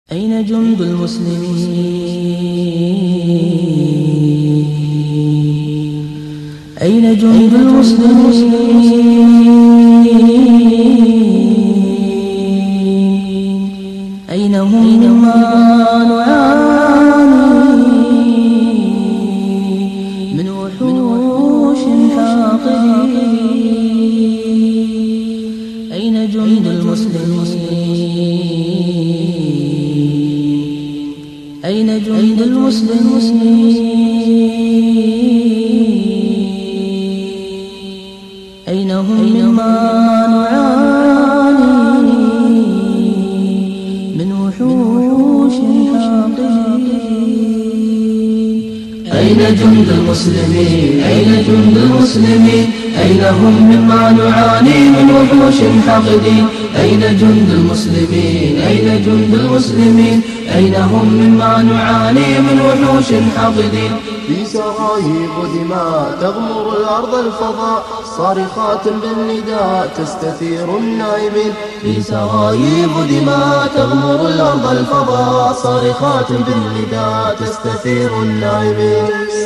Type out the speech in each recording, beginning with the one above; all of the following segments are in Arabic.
أين جند المسلمين؟ أين جند المسلمين؟ أين هم مما نعاني من وحوش حاقدين؟ أين جند المسلمين؟ أين جند المسلمين؟ أين هم مما نعاني من وحوش حاقدين؟ أين جند المسلمين؟ أين جند المسلمين؟ أين هم مما نعاني من وحوش حاقدين؟ أين جند المسلمين؟ أين جند المسلمين؟ أين هم مما نعاني من وحوش حاقدين؟ في سرايب دماء تغمر الأرض الفضاء، صارخات بالنداء تستثير النائمين. في سرايب دماء تغمر الأرض الفضاء، صارخات بالنداء تستثير النائمين.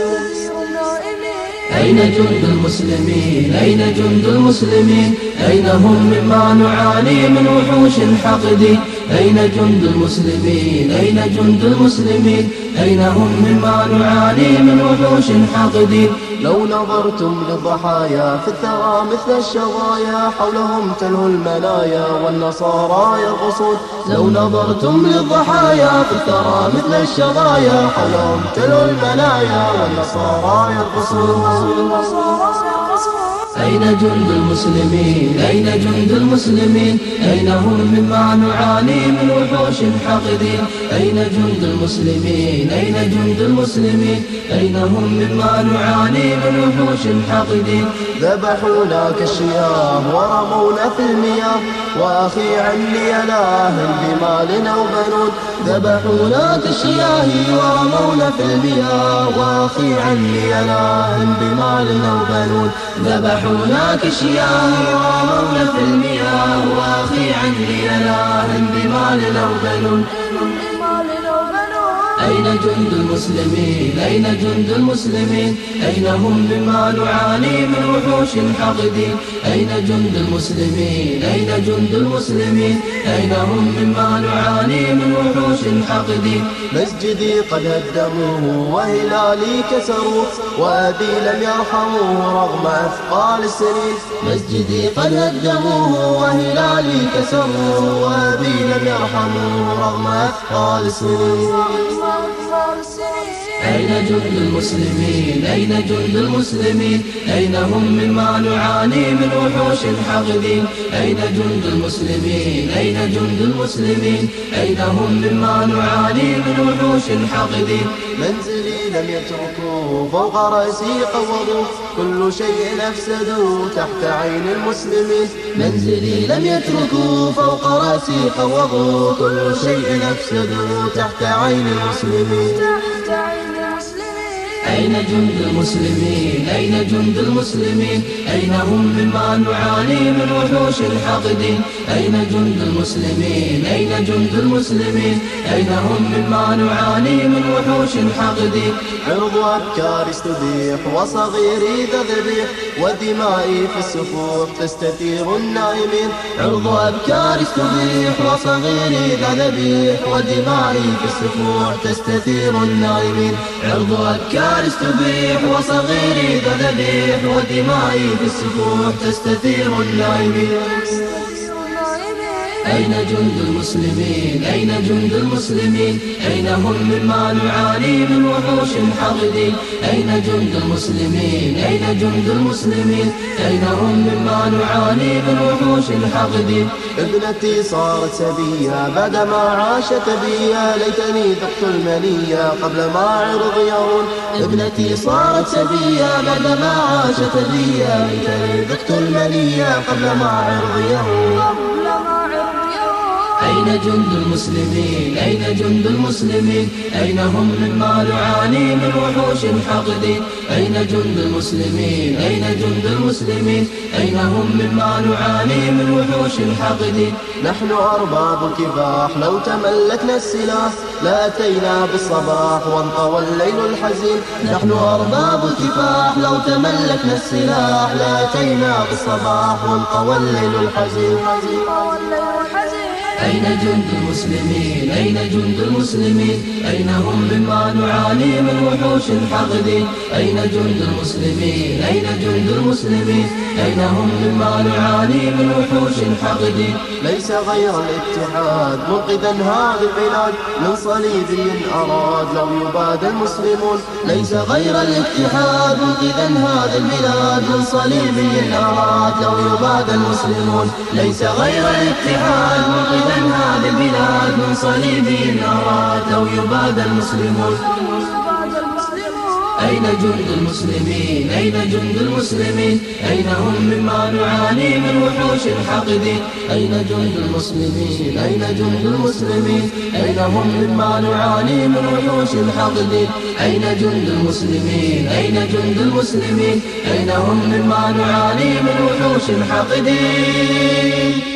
أين جند المسلمين؟ أين جند المسلمين؟ أين هم مما نعاني من وحوش حاقدين؟ أين جند المسلمين؟ أين جند المسلمين؟ أين هم مما نعاني من وحوش حاقدين؟ لو نظرتم للضحايا في الثرى مثل الشظايا، حولهم تلهو المنايا والنصارى يرقصون. لو نظرتم للضحايا في الثرى مثل الشظايا، حولهم تلهو المنايا والنصارى يرقصون. أين جند المسلمين؟ أين جند المسلمين؟ أين هم مما نعاني من وحوش حاقدين؟ أين جند المسلمين؟ أين جند المسلمين؟ أين هم مما نعاني من وحوش حاقدين؟ ذبحونا كالشياه ورمونا في المياه، وأخي عني إله بمال أو بنون. ذبحونا كالشياه ورمونا في المياه، وأخي عني إله بمال أو بنون. ذبحونا كالشياه ورمونا في المياه، وأخي عني إله بمال أو بنون. أين جند المسلمين؟ أين جند المسلمين؟ أين هم مما نعاني من وحوش حاقدين؟ أين جند المسلمين؟ أين جند المسلمين؟ أين هم مما نعاني من وحوش حاقدين؟ مسجدي قد هدموه وهلالي كسروه، وأبي لم يرحموه رغم أثقال السنين. مسجدي قد هدموه وهلالي كسروه، وأبي لم يرحموه رغم أثقال السنين. أين جند المسلمين؟ أين جند المسلمين؟ أين هم مما نعاني من وحوش حاقدين؟ أين جند المسلمين؟ أين جند المسلمين؟ أين هم مما نعاني من وحوش حاقدين؟ منزلي لم يتركوه فوق رأسي قوضوه، كل شيء أفسدوه تحت عين المسلمين. منزلي لم يتركوه فوق رأسي قوضوه، كل شيء أفسدوه تحت عين المسلمين. أين جند المسلمين؟ أين جند المسلمين؟ أين هم مما نعاني من وحوش حاقدين؟ أين جند المسلمين؟ أين جند المسلمين؟ أين هم مما نعاني من وحوش حاقدين؟ عرض أفكاري استبيح وصغيري ذا ذبيح، ودمائي في السفوح تستثير النائمين. عرض أفكاري استبيح وصغيري ذا ذبيح، ودمائي في السفوح تستثير النائمين. عرض أفكاري استبيح وصغيري ذا ذبيح، ودمائي في السفوح تستثير النائمين. أين جند المسلمين؟ أين جند المسلمين؟ أين هم مما نعاني من وحوش حاقدين؟ أين جند المسلمين؟ أين جند المسلمين؟ أين هم مما نعاني من وحوش حاقدين؟ ابنتي صارت سبية بعدما عاشت بيا، ليتني ذقت المنية قبل ما عرض يرون. ابنتي صارت سبية بعدما عاشت بيا، ليتني ذقت المنية قبل ما عرض يرون. أين أين جند المسلمين أين جند المسلمين أين هم مما نعاني من وحوش حاقدين أين جند المسلمين أين جند المسلمين أين هم مما نعاني من وحوش حاقدين نحن أرباب الكفاح لو تملكنا السلاح لأتينا بالصباح وانطوى الليل الحزين نحن أرباب الكفاح لو تملكنا السلاح لأتينا بالصباح وانطوى الليل الحزين أين جند المسلمين أين جند المسلمين أين هم مما نعاني من وحوش حاقدين أين جند المسلمين أين جند المسلمين أين هم مما نعاني من وحوش حاقدين ليس غير الاتحاد منقذا هذه البلاد من صليبي أراد لو يباد المسلمون ليس غير الاتحاد منقذا هذه البلاد من صليبي أراد لو يباد المسلمون ليس غير الاتحاد منقذا هذه البلاد من صليبي أراد لو يباد المسلمون أين جند المسلمين أين جند المسلمين أين هم مما نعاني من وحوش حاقدين أين جند المسلمين أين جند المسلمين أين هم مما نعاني من وحوش حاقدين أين جند المسلمين أين جند المسلمين أين هم مما نعاني من وحوش حاقدين